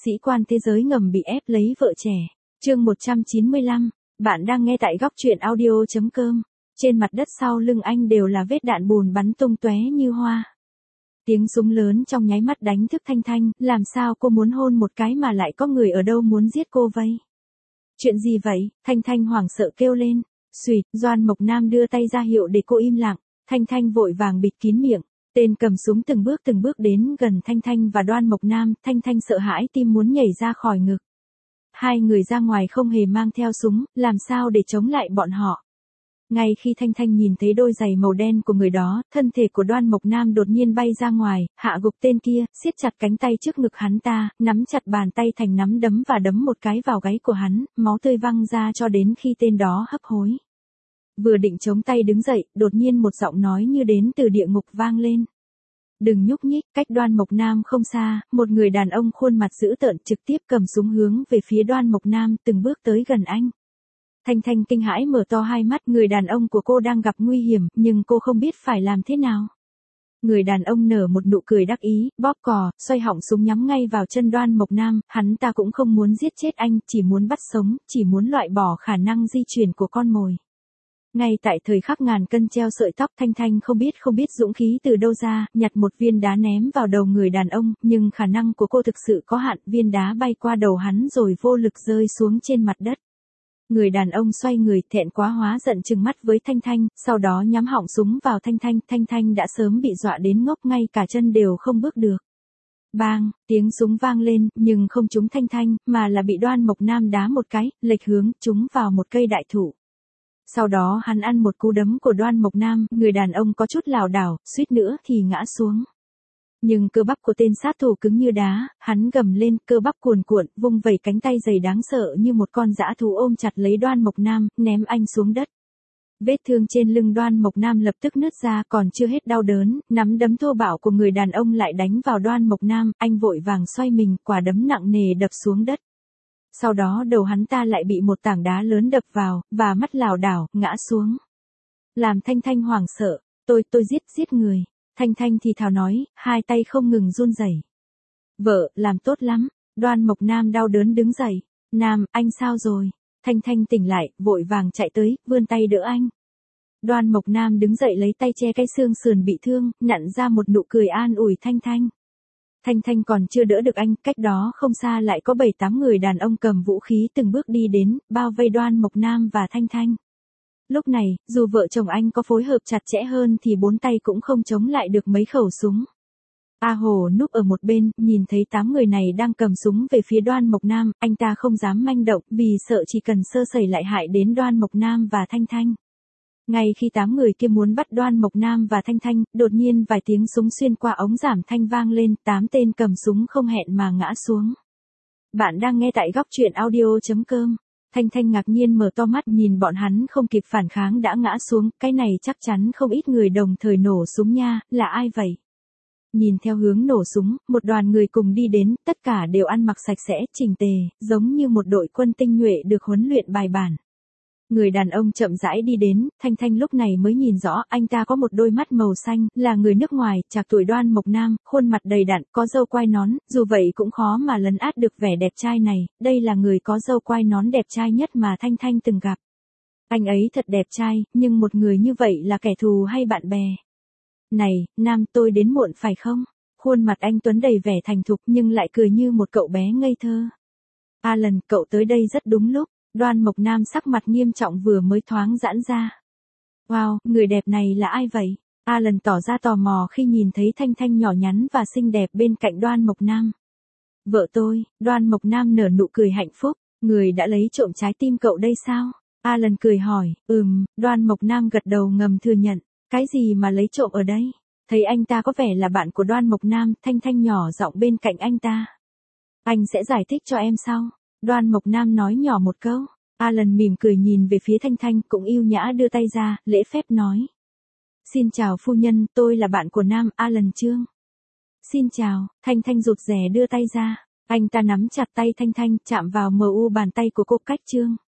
Sĩ quan thế giới ngầm bị ép lấy vợ trẻ. Chương 195, bạn đang nghe tại góc truyện audio.com. Trên mặt đất sau lưng anh đều là vết đạn bùn bắn tung tóe như hoa. Tiếng súng lớn trong nháy mắt đánh thức Thanh Thanh, làm sao cô muốn hôn một cái mà lại có người ở đâu muốn giết cô vậy? Chuyện gì vậy? Thanh Thanh hoảng sợ kêu lên. Xùyt, Doan Mộc Nam đưa tay ra hiệu để cô im lặng. Thanh Thanh vội vàng bịt kín miệng. Tên cầm súng từng bước đến gần Thanh Thanh và Đoan Mộc Nam, Thanh Thanh sợ hãi tim muốn nhảy ra khỏi ngực. Hai người ra ngoài không hề mang theo súng, làm sao để chống lại bọn họ. Ngay khi Thanh Thanh nhìn thấy đôi giày màu đen của người đó, thân thể của Đoan Mộc Nam đột nhiên bay ra ngoài, hạ gục tên kia, siết chặt cánh tay trước ngực hắn ta, nắm chặt bàn tay thành nắm đấm và đấm một cái vào gáy của hắn, máu tươi văng ra cho đến khi tên đó hấp hối. Vừa định chống tay đứng dậy, đột nhiên một giọng nói như đến từ địa ngục vang lên. Đừng nhúc nhích. Cách Đoan Mộc Nam không xa, một người đàn ông khuôn mặt dữ tợn trực tiếp cầm súng hướng về phía Đoan Mộc Nam, từng bước tới gần anh. Thanh Thanh kinh hãi mở to hai mắt, người đàn ông của cô đang gặp nguy hiểm, nhưng cô không biết phải làm thế nào. Người đàn ông nở một nụ cười đắc ý, bóp cò, xoay họng súng nhắm ngay vào chân Đoan Mộc Nam, hắn ta cũng không muốn giết chết anh, chỉ muốn bắt sống, chỉ muốn loại bỏ khả năng di chuyển của con mồi. Ngay tại thời khắc ngàn cân treo sợi tóc, Thanh Thanh không biết dũng khí từ đâu ra, nhặt một viên đá ném vào đầu người đàn ông, nhưng khả năng của cô thực sự có hạn, viên đá bay qua đầu hắn rồi vô lực rơi xuống trên mặt đất. Người đàn ông xoay người, thẹn quá hóa giận trừng mắt với Thanh Thanh, sau đó nhắm họng súng vào Thanh Thanh, Thanh Thanh đã sớm bị dọa đến ngốc, ngay cả chân đều không bước được. Bang, tiếng súng vang lên, nhưng không trúng Thanh Thanh, mà là bị Đoan Mộc Nam đá một cái, lệch hướng, trúng vào một cây đại thụ. Sau đó hắn ăn một cú đấm của Đoan Mộc Nam, người đàn ông có chút lảo đảo, suýt nữa thì ngã xuống. Nhưng cơ bắp của tên sát thủ cứng như đá, hắn gầm lên, cơ bắp cuồn cuộn, vung vẩy cánh tay dày đáng sợ như một con dã thú ôm chặt lấy Đoan Mộc Nam, ném anh xuống đất. Vết thương trên lưng Đoan Mộc Nam lập tức nứt ra, còn chưa hết đau đớn, nắm đấm thô bạo của người đàn ông lại đánh vào Đoan Mộc Nam, anh vội vàng xoay mình, quả đấm nặng nề đập xuống đất. Sau đó đầu hắn ta lại bị một tảng đá lớn đập vào, và mắt lảo đảo, ngã xuống. Làm Thanh Thanh hoảng sợ, tôi giết người. Thanh Thanh thì thào nói, hai tay không ngừng run rẩy. Vợ, làm tốt lắm. Đoan Mộc Nam đau đớn đứng dậy. Nam, anh sao rồi? Thanh Thanh tỉnh lại, vội vàng chạy tới, vươn tay đỡ anh. Đoan Mộc Nam đứng dậy lấy tay che cái xương sườn bị thương, nặn ra một nụ cười an ủi Thanh Thanh. Thanh Thanh còn chưa đỡ được anh, cách đó không xa lại có 7-8 người đàn ông cầm vũ khí từng bước đi đến, bao vây Đoan Mộc Nam và Thanh Thanh. Lúc này, dù vợ chồng anh có phối hợp chặt chẽ hơn thì bốn tay cũng không chống lại được mấy khẩu súng. A Hồ núp ở một bên, nhìn thấy 8 người này đang cầm súng về phía Đoan Mộc Nam, anh ta không dám manh động, vì sợ chỉ cần sơ sẩy lại hại đến Đoan Mộc Nam và Thanh Thanh. Ngay khi 8 người kia muốn bắt Đoan Mộc Nam và Thanh Thanh, đột nhiên vài tiếng súng xuyên qua ống giảm thanh vang lên, 8 tên cầm súng không hẹn mà ngã xuống. Bạn đang nghe tại góc truyện audio.com. Thanh Thanh ngạc nhiên mở to mắt nhìn bọn hắn không kịp phản kháng đã ngã xuống, cái này chắc chắn không ít người đồng thời nổ súng nha, là ai vậy? Nhìn theo hướng nổ súng, một đoàn người cùng đi đến, tất cả đều ăn mặc sạch sẽ, chỉnh tề, giống như một đội quân tinh nhuệ được huấn luyện bài bản. Người đàn ông chậm rãi đi đến, Thanh Thanh lúc này mới nhìn rõ, anh ta có một đôi mắt màu xanh, là người nước ngoài, trạc tuổi Đoan Mộc Nam, khuôn mặt đầy đặn, có râu quai nón, dù vậy cũng khó mà lấn át được vẻ đẹp trai này, đây là người có râu quai nón đẹp trai nhất mà Thanh Thanh từng gặp. Anh ấy thật đẹp trai, nhưng một người như vậy là kẻ thù hay bạn bè? Này, Nam, tôi đến muộn phải không? Khuôn mặt anh Tuấn đầy vẻ thành thục nhưng lại cười như một cậu bé ngây thơ. Alan, cậu tới đây rất đúng lúc. Đoan Mộc Nam sắc mặt nghiêm trọng vừa mới thoáng giãn ra. Wow, người đẹp này là ai vậy? Alan tỏ ra tò mò khi nhìn thấy Thanh Thanh nhỏ nhắn và xinh đẹp bên cạnh Đoan Mộc Nam. Vợ tôi. Đoan Mộc Nam nở nụ cười hạnh phúc. Người đã lấy trộm trái tim cậu đây sao? Alan cười hỏi. Đoan Mộc Nam gật đầu ngầm thừa nhận. Cái gì mà lấy trộm ở đây? Thấy anh ta có vẻ là bạn của Đoan Mộc Nam, Thanh Thanh nhỏ giọng bên cạnh anh ta. Anh sẽ giải thích cho em sau. Đoan Mộc Nam nói nhỏ một câu. Alan mỉm cười nhìn về phía Thanh Thanh, cũng yêu nhã đưa tay ra, lễ phép nói. Xin chào phu nhân, tôi là bạn của Nam, Alan Trương. Xin chào. Thanh Thanh rụt rè đưa tay ra. Anh ta nắm chặt tay Thanh Thanh, chạm vào mờ u bàn tay của cô cách Trương.